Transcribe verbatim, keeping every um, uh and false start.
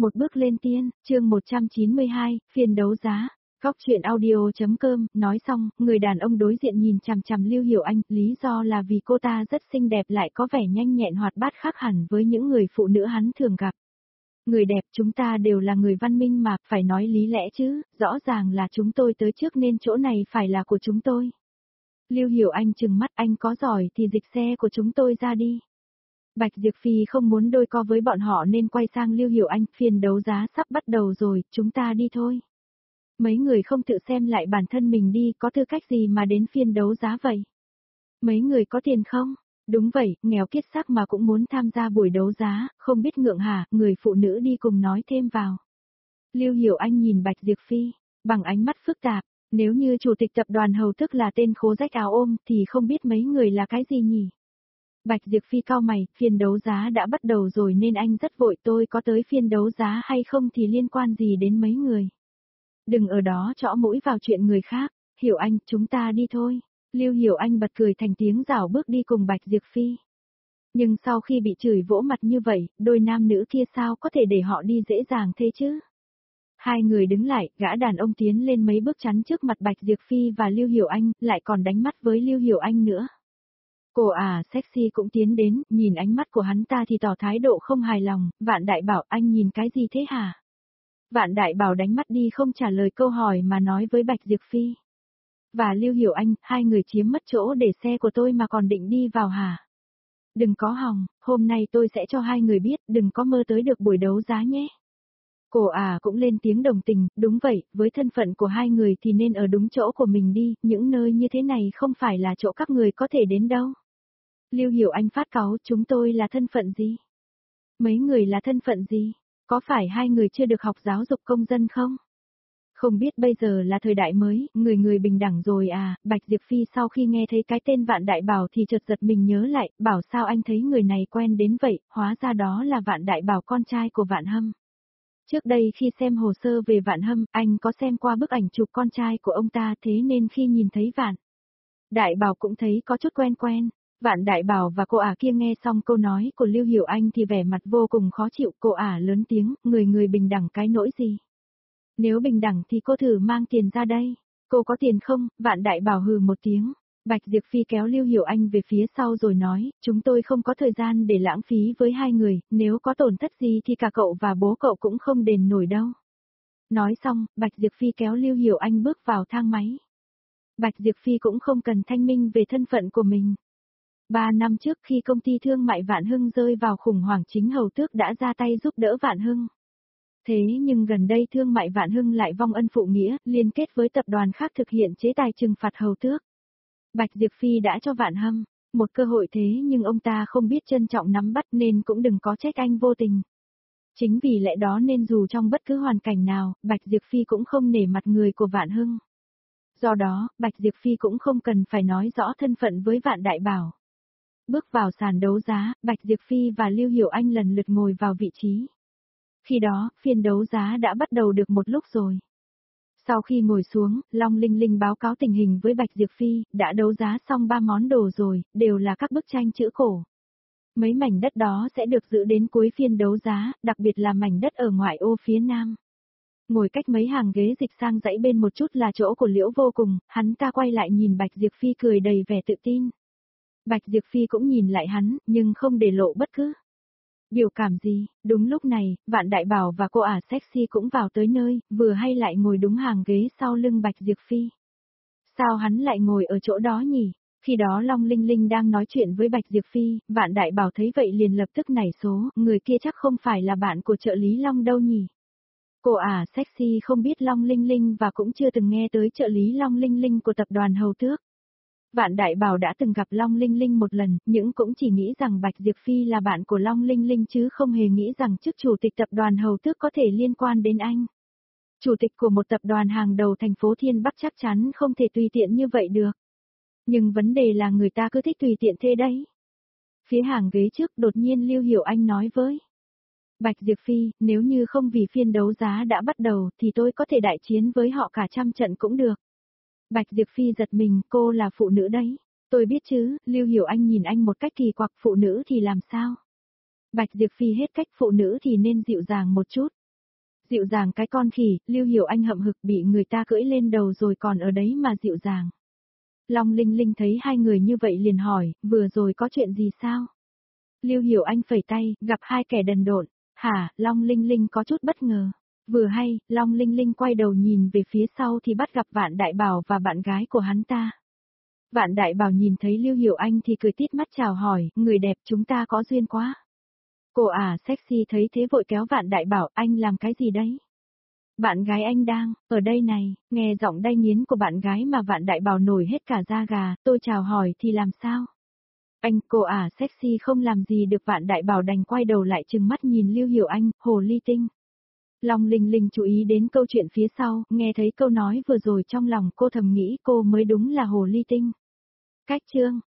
Một bước lên tiên, chương một trăm chín mươi hai, phiên đấu giá. Góc chuyện audio.com, nói xong, người đàn ông đối diện nhìn chằm chằm Lưu Hiểu Anh, lý do là vì cô ta rất xinh đẹp lại có vẻ nhanh nhẹn hoạt bát khác hẳn với những người phụ nữ hắn thường gặp. Người đẹp, chúng ta đều là người văn minh mà, phải nói lý lẽ chứ, rõ ràng là chúng tôi tới trước nên chỗ này phải là của chúng tôi. Lưu Hiểu Anh trừng mắt, anh có giỏi thì dịch xe của chúng tôi ra đi. Bạch Diệp Phi không muốn đôi co với bọn họ nên quay sang Lưu Hiểu Anh, phiên đấu giá sắp bắt đầu rồi, chúng ta đi thôi. Mấy người không tự xem lại bản thân mình đi, có tư cách gì mà đến phiên đấu giá vậy? Mấy người có tiền không? Đúng vậy, nghèo kiết xác mà cũng muốn tham gia buổi đấu giá, không biết ngượng hả, người phụ nữ đi cùng nói thêm vào. Lưu Hiểu Anh nhìn Bạch Diệp Phi, bằng ánh mắt phức tạp, nếu như chủ tịch tập đoàn Hầu Thức là tên khố rách áo ôm thì không biết mấy người là cái gì nhỉ? Bạch Diệp Phi cau mày, phiên đấu giá đã bắt đầu rồi nên anh rất vội, tôi có tới phiên đấu giá hay không thì liên quan gì đến mấy người. Đừng ở đó trõ mũi vào chuyện người khác, Hiểu Anh, chúng ta đi thôi. Lưu Hiểu Anh bật cười thành tiếng rảo bước đi cùng Bạch Diệp Phi. Nhưng sau khi bị chửi vỗ mặt như vậy, đôi nam nữ kia sao có thể để họ đi dễ dàng thế chứ? Hai người đứng lại, gã đàn ông tiến lên mấy bước chắn trước mặt Bạch Diệp Phi và Lưu Hiểu Anh, lại còn đánh mắt với Lưu Hiểu Anh nữa. Cô à sexy cũng tiến đến, nhìn ánh mắt của hắn ta thì tỏ thái độ không hài lòng, Vạn Đại Bảo anh nhìn cái gì thế hả? Vạn Đại Bảo đánh mắt đi không trả lời câu hỏi mà nói với Bạch Diệp Phi. Và Lưu Hiểu Anh, hai người chiếm mất chỗ để xe của tôi mà còn định đi vào hả? Đừng có hòng, hôm nay tôi sẽ cho hai người biết, đừng có mơ tới được buổi đấu giá nhé. Cô à cũng lên tiếng đồng tình, đúng vậy, với thân phận của hai người thì nên ở đúng chỗ của mình đi, những nơi như thế này không phải là chỗ các người có thể đến đâu. Lưu Hiểu Anh phát cáu, chúng tôi là thân phận gì? Mấy người là thân phận gì? Có phải hai người chưa được học giáo dục công dân không? Không biết bây giờ là thời đại mới, người người bình đẳng rồi à, Bạch Diệp Phi sau khi nghe thấy cái tên Vạn Đại Bảo thì chợt giật mình nhớ lại, bảo sao anh thấy người này quen đến vậy, hóa ra đó là Vạn Đại Bảo con trai của Vạn Hâm. Trước đây khi xem hồ sơ về Vạn Hâm, anh có xem qua bức ảnh chụp con trai của ông ta thế nên khi nhìn thấy Vạn Đại Bảo cũng thấy có chút quen quen. Vạn Đại Bảo và cô ả kia nghe xong câu nói của Lưu Hiểu Anh thì vẻ mặt vô cùng khó chịu, cô ả lớn tiếng, người người bình đẳng cái nỗi gì? Nếu bình đẳng thì cô thử mang tiền ra đây. Cô có tiền không? Vạn Đại Bảo hừ một tiếng. Bạch Diệp Phi kéo Lưu Hiểu Anh về phía sau rồi nói, chúng tôi không có thời gian để lãng phí với hai người, nếu có tổn thất gì thì cả cậu và bố cậu cũng không đền nổi đâu. Nói xong, Bạch Diệp Phi kéo Lưu Hiểu Anh bước vào thang máy. Bạch Diệp Phi cũng không cần thanh minh về thân phận của mình. Ba năm trước khi công ty thương mại Vạn Hưng rơi vào khủng hoảng chính Hầu Tước đã ra tay giúp đỡ Vạn Hưng. Thế nhưng gần đây thương mại Vạn Hưng lại vong ân phụ nghĩa, liên kết với tập đoàn khác thực hiện chế tài trừng phạt Hầu Tước. Bạch Diệp Phi đã cho Vạn Hâm một cơ hội thế nhưng ông ta không biết trân trọng nắm bắt nên cũng đừng có trách anh vô tình. Chính vì lẽ đó nên dù trong bất cứ hoàn cảnh nào, Bạch Diệp Phi cũng không nể mặt người của Vạn Hưng. Do đó, Bạch Diệp Phi cũng không cần phải nói rõ thân phận với Vạn Đại Bảo. Bước vào sàn đấu giá, Bạch Diệp Phi và Lưu Hiểu Anh lần lượt ngồi vào vị trí. Khi đó, phiên đấu giá đã bắt đầu được một lúc rồi. Sau khi ngồi xuống, Long Linh Linh báo cáo tình hình với Bạch Diệp Phi, đã đấu giá xong ba món đồ rồi, đều là các bức tranh chữ cổ. Mấy mảnh đất đó sẽ được giữ đến cuối phiên đấu giá, đặc biệt là mảnh đất ở ngoại ô phía nam. Ngồi cách mấy hàng ghế dịch sang dãy bên một chút là chỗ của Liễu Vô Cùng, hắn ta quay lại nhìn Bạch Diệp Phi cười đầy vẻ tự tin. Bạch Diệp Phi cũng nhìn lại hắn, nhưng không để lộ bất cứ biểu cảm gì. Đúng lúc này, Vạn Đại Bảo và cô ả sexy cũng vào tới nơi, vừa hay lại ngồi đúng hàng ghế sau lưng Bạch Diệp Phi. Sao hắn lại ngồi ở chỗ đó nhỉ? Khi đó Long Linh Linh đang nói chuyện với Bạch Diệp Phi, Vạn Đại Bảo thấy vậy liền lập tức nảy số, người kia chắc không phải là bạn của trợ lý Long đâu nhỉ? Cô ả sexy không biết Long Linh Linh và cũng chưa từng nghe tới trợ lý Long Linh Linh của tập đoàn Hầu Tước. Vạn Đại Bảo đã từng gặp Long Linh Linh một lần, nhưng cũng chỉ nghĩ rằng Bạch Diệp Phi là bạn của Long Linh Linh chứ không hề nghĩ rằng chức chủ tịch tập đoàn Hầu Tước có thể liên quan đến anh. Chủ tịch của một tập đoàn hàng đầu thành phố Thiên Bắc chắc chắn không thể tùy tiện như vậy được. Nhưng vấn đề là người ta cứ thích tùy tiện thế đấy. Phía hàng ghế trước đột nhiên Lưu Hiểu Anh nói với Bạch Diệp Phi, nếu như không vì phiên đấu giá đã bắt đầu thì tôi có thể đại chiến với họ cả trăm trận cũng được. Bạch Diệp Phi giật mình, cô là phụ nữ đấy. Tôi biết chứ, Lưu Hiểu Anh nhìn anh một cách kỳ quặc, phụ nữ thì làm sao? Bạch Diệp Phi hết cách, phụ nữ thì nên dịu dàng một chút. Dịu dàng cái con khỉ, Lưu Hiểu Anh hậm hực bị người ta cưỡi lên đầu rồi còn ở đấy mà dịu dàng. Long Linh Linh thấy hai người như vậy liền hỏi, vừa rồi có chuyện gì sao? Lưu Hiểu Anh phẩy tay, gặp hai kẻ đần độn. Hả, Long Linh Linh có chút bất ngờ. Vừa hay, Long Linh Linh quay đầu nhìn về phía sau thì bắt gặp Vạn Đại Bảo và bạn gái của hắn ta. Vạn Đại Bảo nhìn thấy Lưu Hiểu Anh thì cười tít mắt chào hỏi, người đẹp chúng ta có duyên quá. Cô à sexy thấy thế vội kéo Vạn Đại Bảo, anh làm cái gì đấy? Bạn gái anh đang, ở đây này, nghe giọng đay nghiến của bạn gái mà Vạn Đại Bảo nổi hết cả da gà, tôi chào hỏi thì làm sao? Anh, cô à sexy không làm gì được Vạn Đại Bảo đành quay đầu lại trừng mắt nhìn Lưu Hiểu Anh, hồ ly tinh. Long Linh Linh chú ý đến câu chuyện phía sau, nghe thấy câu nói vừa rồi trong lòng cô thầm nghĩ cô mới đúng là hồ ly tinh. Cách chương